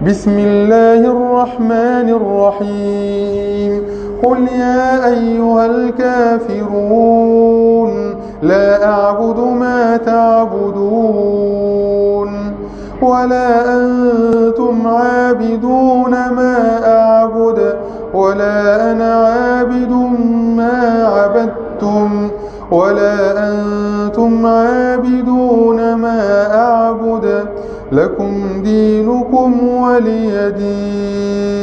بسم الله الرحمن الرحيم قل يا أيها الكافرون لا أعبد ما تعبدون ولا أنتم عابدون ما أعبد ولا أنا عابد ما عبدتم ولا أنتم عابدون ما أعبد لكم دينكم ولي دين.